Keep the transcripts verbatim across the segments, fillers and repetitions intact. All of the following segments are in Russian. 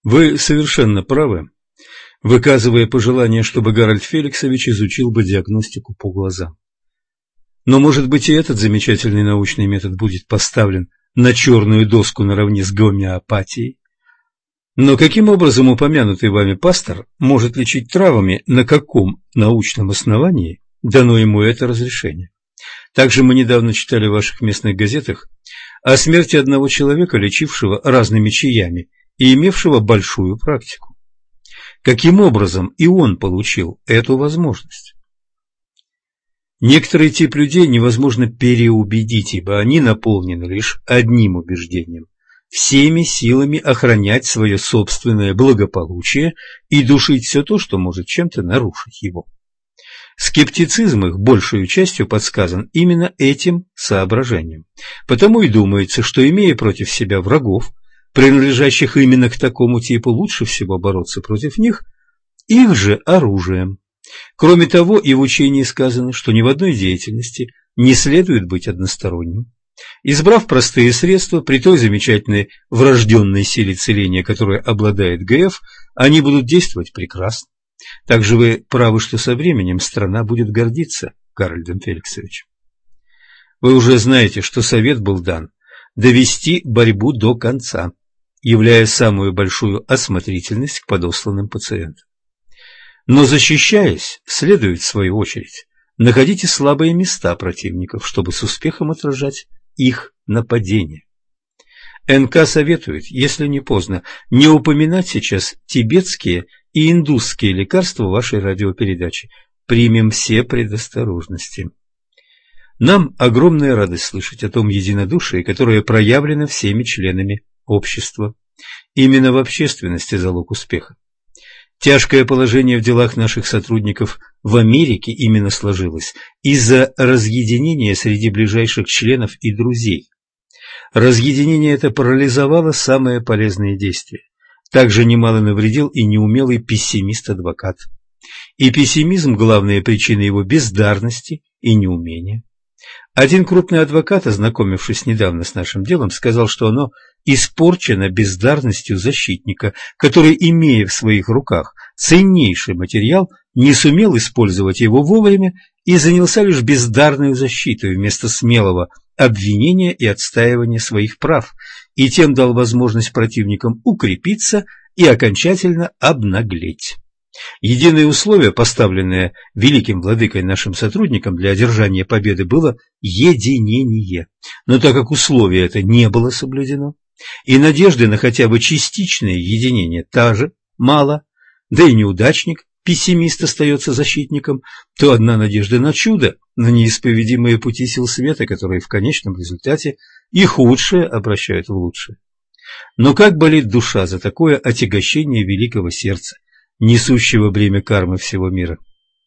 Вы совершенно правы, выказывая пожелание, чтобы Гарольд Феликсович изучил бы диагностику по глазам. Но, может быть, и этот замечательный научный метод будет поставлен на черную доску наравне с гомеопатией? Но каким образом упомянутый вами пастор может лечить травами, на каком научном основании дано ему это разрешение? Также мы недавно читали в ваших местных газетах о смерти одного человека, лечившего разными чаями и имевшего большую практику. Каким образом и он получил эту возможность? Некоторый тип людей невозможно переубедить, ибо они наполнены лишь одним убеждением – всеми силами охранять свое собственное благополучие и душить все то, что может чем-то нарушить его. Скептицизм их большей частью подсказан именно этим соображением. Потому и думается, что, имея против себя врагов, принадлежащих именно к такому типу, лучше всего бороться против них их же оружием. Кроме того, и в учении сказано, что ни в одной деятельности не следует быть односторонним. Избрав простые средства, при той замечательной врожденной силе целения, которой обладает ГФ, они будут действовать прекрасно. Также вы правы, что со временем страна будет гордиться Гарольдом Феликсовичем. Вы уже знаете, что совет был дан довести борьбу до конца, являя самую большую осмотрительность к подосланным пациентам. Но, защищаясь, следует, в свою очередь, находить слабые места противников, чтобы с успехом отражать их нападения. эн ка советует, если не поздно, не упоминать сейчас тибетские и индусские лекарства в вашей радиопередаче. Примем все предосторожности. Нам огромная радость слышать о том единодушии, которое проявлено всеми членами общества. Именно в общественности залог успеха. Тяжкое положение в делах наших сотрудников в Америке именно сложилось из-за разъединения среди ближайших членов и друзей. Разъединение это парализовало самые полезные действия. Также немало навредил и неумелый пессимист-адвокат. И пессимизм – главная причина его бездарности и неумения. Один крупный адвокат, ознакомившись недавно с нашим делом, сказал, что оно испорчено бездарностью защитника, который, имея в своих руках ценнейший материал, не сумел использовать его вовремя и занялся лишь бездарной защитой вместо смелого обвинения и отстаивания своих прав, и тем дал возможность противникам укрепиться и окончательно обнаглеть. Единое условие, поставленное великим владыкой нашим сотрудникам для одержания победы, было единение. Но так как условие это не было соблюдено, и надежды на хотя бы частичное единение та же мало, да и неудачник, пессимист, остается защитником, то одна надежда на чудо, на неисповедимые пути сил света, которые в конечном результате и худшее обращают в лучшее. Но как болит душа за такое отягощение великого сердца, несущего бремя кармы всего мира.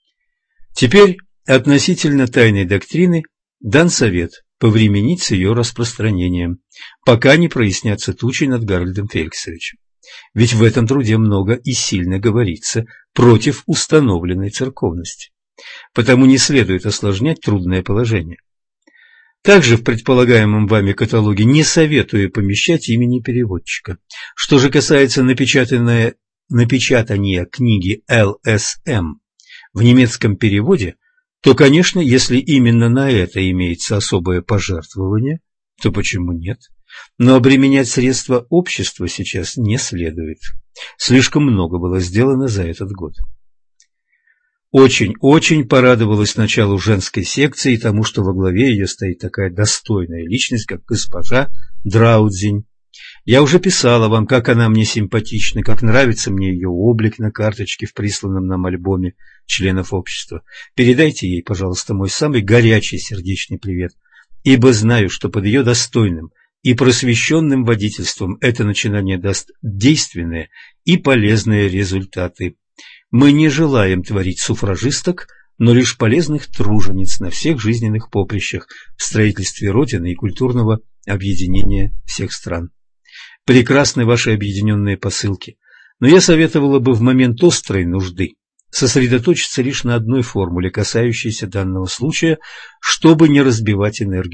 Теперь относительно тайной доктрины дан совет повременить с ее распространением, пока не прояснятся тучи над Гарольдом Феликсовичем. Ведь в этом труде много и сильно говорится против установленной церковности. Потому не следует осложнять трудное положение. Также в предполагаемом вами каталоге не советую помещать имени переводчика. Что же касается напечатанной напечатания книги эл эс эм в немецком переводе, то, конечно, если именно на это имеется особое пожертвование, то почему нет? Но обременять средства общества сейчас не следует. Слишком много было сделано за этот год. Очень-очень порадовалась началу женской секции и тому, что во главе ее стоит такая достойная личность, как госпожа Драудзинь. Я уже писала вам, как она мне симпатична, как нравится мне ее облик на карточке в присланном нам альбоме членов общества. Передайте ей, пожалуйста, мой самый горячий сердечный привет, ибо знаю, что под ее достойным и просвещенным водительством это начинание даст действенные и полезные результаты. Мы не желаем творить суфражисток, но лишь полезных тружениц на всех жизненных поприщах в строительстве Родины и культурного объединения всех стран. Прекрасны ваши объединенные посылки, но я советовала бы в момент острой нужды сосредоточиться лишь на одной формуле, касающейся данного случая, чтобы не разбивать энергию.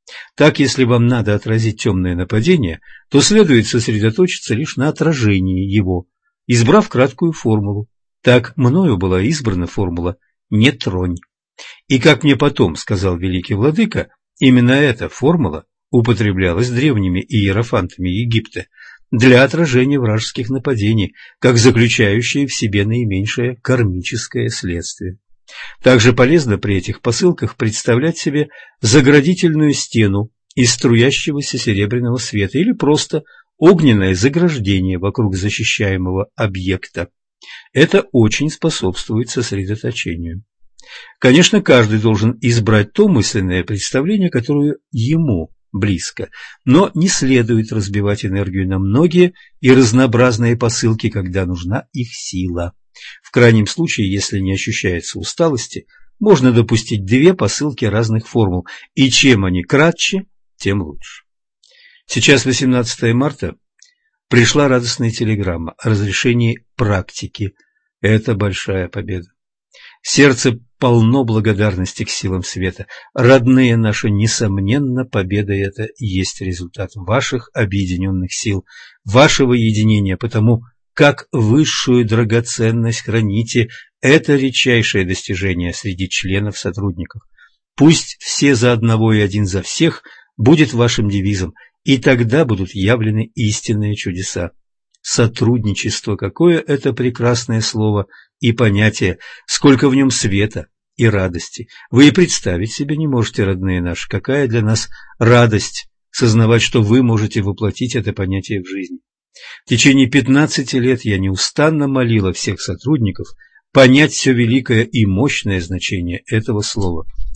Так, если вам надо отразить темное нападение, то следует сосредоточиться лишь на отражении его, избрав краткую формулу. Так мною была избрана формула «не тронь». И, как мне потом сказал великий владыка, именно эта формула употреблялась древними иерофантами Египта для отражения вражеских нападений, как заключающая в себе наименьшее кармическое следствие. Также полезно при этих посылках представлять себе заградительную стену из струящегося серебряного света или просто огненное заграждение вокруг защищаемого объекта. Это очень способствует сосредоточению. Конечно, каждый должен избрать то мысленное представление, которое ему близко, но не следует разбивать энергию на многие и разнообразные посылки, когда нужна их сила. В крайнем случае, если не ощущается усталости, можно допустить две посылки разных формул, и чем они кратче, тем лучше. Сейчас восемнадцатое марта, пришла радостная телеграмма о разрешении практики. Это большая победа. Сердце полно благодарности к силам света. Родные наши, несомненно, победа эта есть результат ваших объединенных сил, вашего единения, потому как высшую драгоценность храните это редчайшее достижение среди членов сотрудников. Пусть все за одного и один за всех будет вашим девизом, и тогда будут явлены истинные чудеса. Сотрудничество, какое это прекрасное слово и понятие, сколько в нем света и радости. Вы и представить себе не можете, родные наши, какая для нас радость сознавать, что вы можете воплотить это понятие в жизнь. В течение пятнадцати лет я неустанно молила всех сотрудников понять все великое и мощное значение этого слова.